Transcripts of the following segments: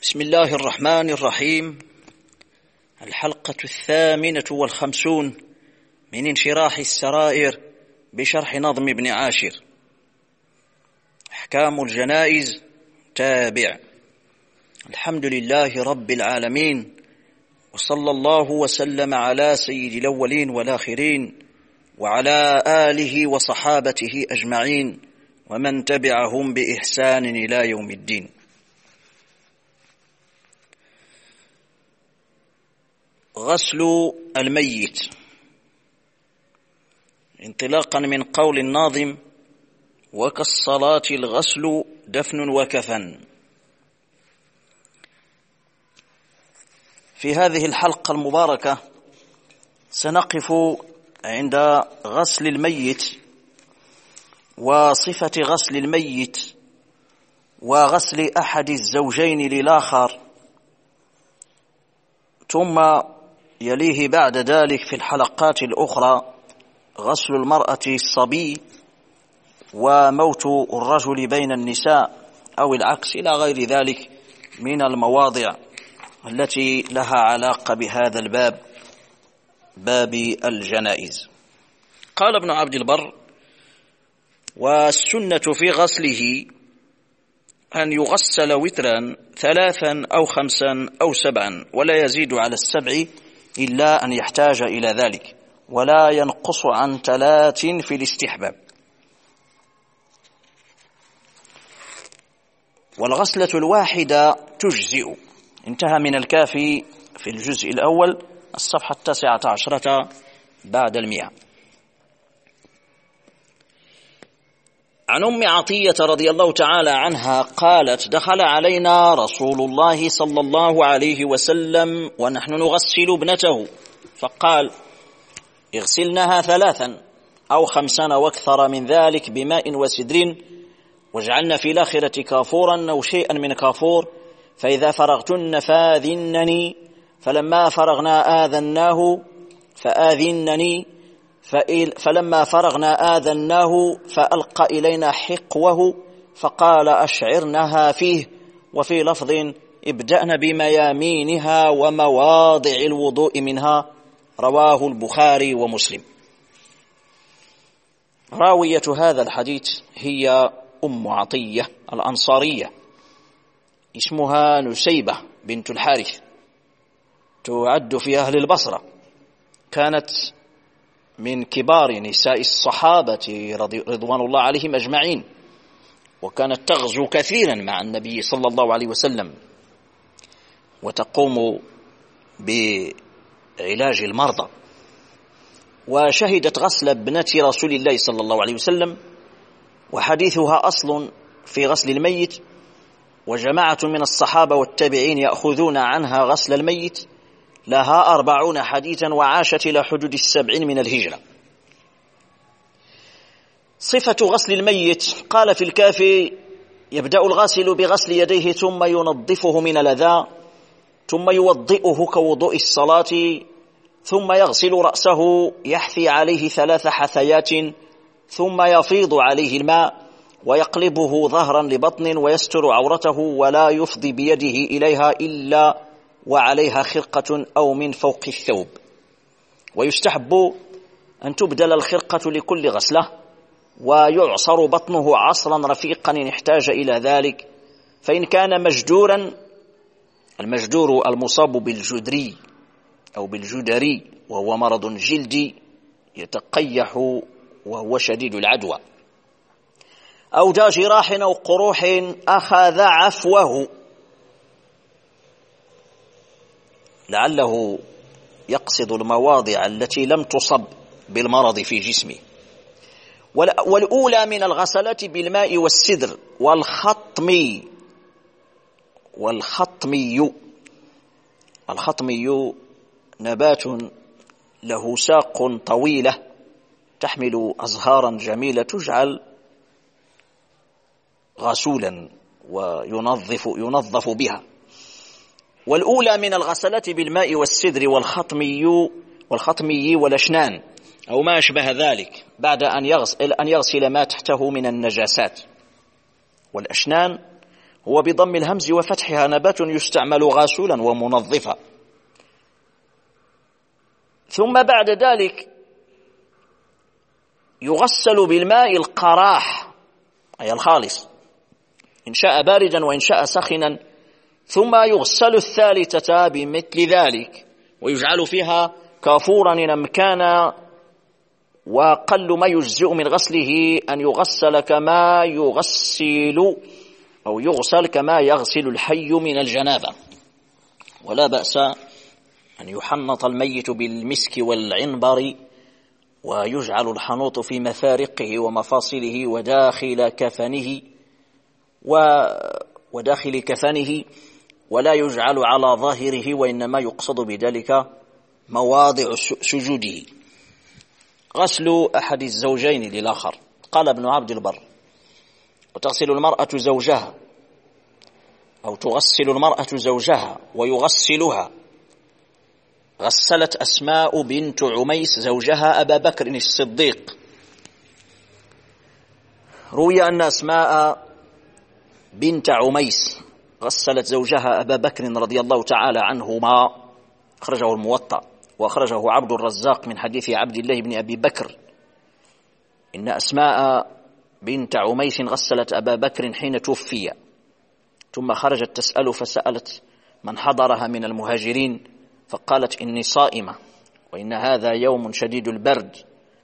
بسم الله الرحمن الرحيم. الحلقة 58 من انشراح السرائر بشرح نظم ابن عاشر. أحكام الجنائز تابع. الحمد لله رب العالمين، وصلى الله وسلم على سيد الأولين والآخرين وعلى آله وصحابته أجمعين ومن تبعهم بإحسان إلى يوم الدين. غسل الميت، انطلاقا من قول الناظم: وكالصلاة الغسل دفن وكفن. في هذه الحلقة المباركة سنقف عند غسل الميت وصفة غسل الميت وغسل أحد الزوجين للآخر، ثم يليه بعد ذلك في الحلقات الأخرى غسل المرأة الصبي وموت الرجل بين النساء أو العكس إلى غير ذلك من المواضع التي لها علاقة بهذا الباب، باب الجنائز. قال ابن عبد البر: والسنة في غسله أن يغسل وترا 3 أو 5 أو 7 ولا يزيد على 7 إلا أن يحتاج إلى ذلك، ولا ينقص عن 3 في الاستحباب. والغسلة الواحدة تجزئ. انتهى من الكافي في الجزء الأول، الصفحة 19 بعد 100. عن أم عطية رضي الله تعالى عنها قالت: دخل علينا رسول الله صلى الله عليه وسلم ونحن نغسل ابنته، فقال: اغسلنها 3 أو 5 واكثر من ذلك بماء وسدر، واجعلن في الآخرة كافورا أو شيئا من كافور، فإذا فرغتن فآذنني، فلما فرغنا آذناه فآذنني، فلما فرغنا آذناه فألقى إلينا حقوه فقال: أشعرنها فيه. وفي لفظ: ابدأن بميامينها ومواضع الوضوء منها. رواه البخاري ومسلم. راوية هذا الحديث هي أم عطية الأنصارية، اسمها نسيبة بنت الحارث، تعد في أهل البصرة، كانت من كبار نساء الصحابة رضوان الله عليهم أجمعين، وكانت تغزو كثيرا مع النبي صلى الله عليه وسلم وتقوم بعلاج المرضى، وشهدت غسل ابنة رسول الله صلى الله عليه وسلم، وحديثها أصل في غسل الميت، وجماعة من الصحابة والتابعين يأخذون عنها غسل الميت، لها 40 حديثا، وعاشت إلى حدود 70 من الهجرة. صفة غسل الميت: قال في الكافي: يبدأ الغاسل بغسل يديه ثم ينظفه من الأذى، ثم يوضئه كوضوء الصلاة، ثم يغسل رأسه يحثي عليه 3 حثيات، ثم يفيض عليه الماء ويقلبه ظهرا لبطن ويستر عورته، ولا يفضي بيده إليها إلا وعليها خرقة أو من فوق الثوب. ويستحب أن تبدل الخرقة لكل غسلة، ويعصر بطنه عصرا رفيقا إن احتاج إلى ذلك. فإن كان مجدورا، المجدور المصاب بالجدري أو بالجدري وهو مرض جلدي يتقيح وهو شديد العدوى، أو ذا جراح أو قروح أخذ عفوه، لعله يقصد المواضع التي لم تصب بالمرض في جسمه. والأولى من الغسلات بالماء والسدر والخطمي. الخطمي نبات له ساق طويلة تحمل أزهارا جميلة، تجعل غسولا وينظف بها. والأولى من الغسلات بالماء والسدر والخطمي والأشنان أو ما أشبه ذلك، بعد أن يغسل ما تحته من النجاسات. والأشنان هو بضم الهمز وفتحها نبات يستعمل غاسولا ومنظفا. ثم بعد ذلك يغسل بالماء القراح أي الخالص إن شاء باردا وإن شاء سخنا، ثم يغسل الثالثة بمثل ذلك ويجعل فيها كافورا إن أمكن، وقل ما يجزئ من غسله أن يغسل كما يغسل أو يغسل كما يغسل الحي من الجنابة. ولا بأس أن يحنط الميت بالمسك والعنبر ويجعل الحنوط في مفارقه ومفاصله وداخل كفنه ولا يجعل على ظاهره، وإنما يقصد بذلك مواضع سجوده. غسل أحد الزوجين للآخر. قال ابن عبد البر: وتغسل المرأة زوجها أو تغسل المرأة زوجها ويغسلها. غسلت أسماء بنت عميس زوجها أبا بكر الصديق. روي أن أسماء بنت عميس غسلت زوجها أبا بكر رضي الله تعالى عنهما، أخرجه الموطأ وأخرجه عبد الرزاق من حديث عبد الله بن أبي بكر إن أسماء بنت عميس غسلت أبا بكر حين توفي، ثم خرجت تسأل فسألت من حضرها من المهاجرين فقالت: إني صائمة وإن هذا يوم شديد البرد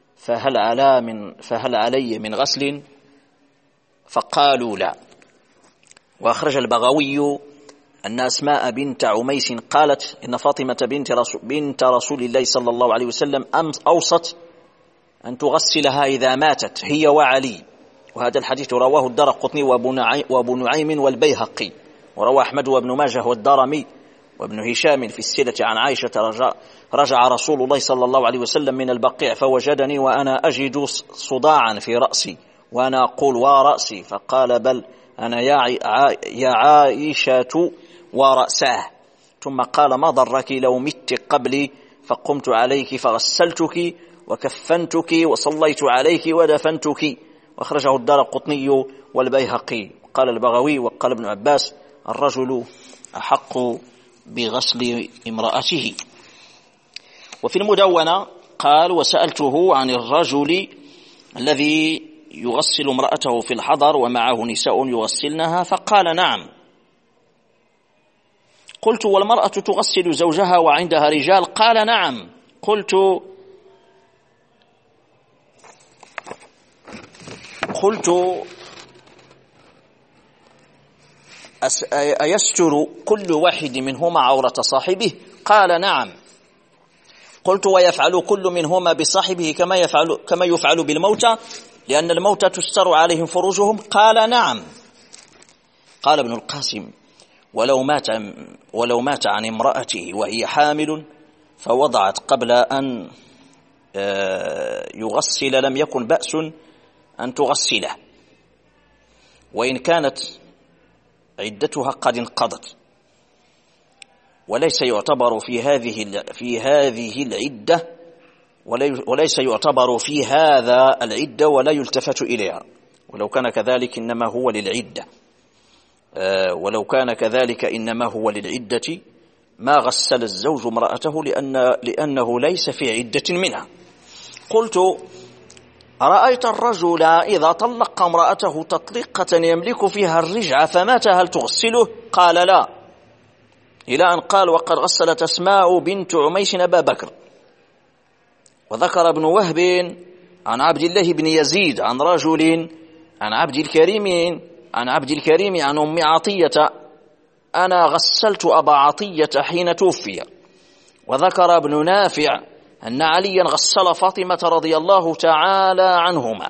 فهل علي من غسل؟ فقالوا لا. وأخرج البغوي أن أسماء بنت عميس قالت: إن فاطمة بنت رسول الله صلى الله عليه وسلم أوصت أن تغسلها إذا ماتت هي وعلي. وهذا الحديث رواه الدارقطني وابو نعيم والبيهقي، وروى أحمد وابن ماجه والدارمي وابن هشام في السيرة عن عائشة: رجع رسول الله صلى الله عليه وسلم من البقيع فوجدني وأنا أجد صداعا في رأسي وأنا أقول: ورأسي؟ فقال: بل أنا يا عائشة ورأساه. ثم قال: ما ضرك لو مت قبلي؟ فقمت عليك فغسلتك وكفنتك وصليت عليك ودفنتك. وأخرجه الدارقطني والبيهقي. قال البغوي وقال ابن عباس: الرجل أحق بغسل امرأته. وفي المدونة قال: وسألته عن الرجل الذي يغسل امرأته في الحضر ومعه نساء يغسلنها، فقال: نعم. قلت: والمرأة تغسل زوجها وعندها رجال؟ قال: نعم. قلت: أيستر كل واحد منهما عورة صاحبه؟ قال: نعم. قلت: ويفعل كل منهما بصاحبه كما يفعل بالموتى، لأن الموتى تستر عليهم فروجهم؟ قال: نعم. قال ابن القاسم: ولو مات عن امرأته وهي حامل فوضعت قبل أن يغسل لم يكن بأس أن تغسله، وإن كانت عدتها قد انقضت، وليس يعتبر في هذه العدة وليس يعتبر في هذا العدة ولا يلتفت إليها، ولو كان كذلك إنما هو للعدة ما غسل الزوج امرأته لأنه ليس في عدة منها. قلت: أرأيت الرجل إذا طلق امرأته تطلقة يملك فيها الرجعة فمات هل تغسله؟ قال: لا. إلى أن قال: وقد غسلت أسماء بنت عميس أبا بكر. وذكر ابن وهب عن عبد الله بن يزيد عن رجل عن عبد الكريم عن أم عطية: أنا غسلت أبا عطية حين توفي. وذكر ابن نافع أن عليا غسل فاطمة رضي الله تعالى عنهما.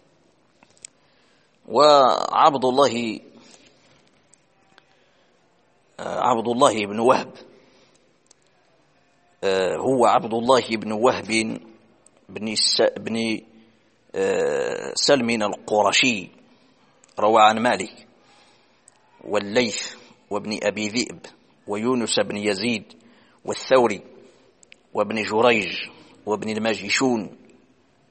وعبد الله بن وهب هو عبد الله بن وهب بن سلم القرشي، روى عن مالك والليث وابن أبي ذئب ويونس بن يزيد والثوري وابن جريج وابن الماجشون،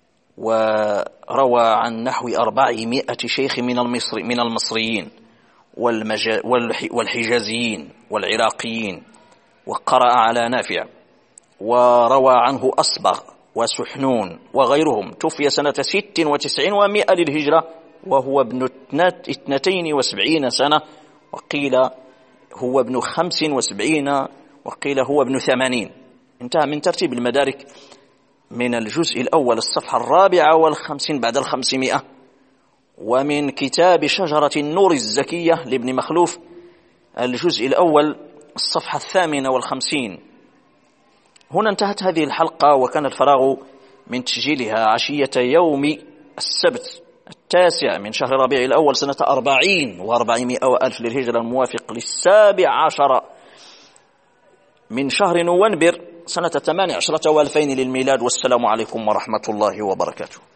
وروى عن نحو 400 شيخ من المصريين، والحجازيين والعراقيين، وقرأ على نافع، وروى عنه أصبغ وسحنون وغيرهم. توفي سنة 96 و100 للهجرة وهو ابن 72 سنة، وقيل هو ابن 75، وقيل هو ابن 80. انتهى من ترتيب المدارك من الجزء الأول الصفحة 54 بعد 500، ومن كتاب شجرة النور الزكية لابن مخلوف الجزء الأول الصفحة 58. هنا انتهت هذه الحلقة، وكان الفراغ من تسجيلها عشية يوم السبت 9 من شهر ربيع الأول سنة 40 و400 وألف للهجرة، الموافق 17 من شهر نوفمبر سنة 18 و2000 للميلاد. والسلام عليكم ورحمة الله وبركاته.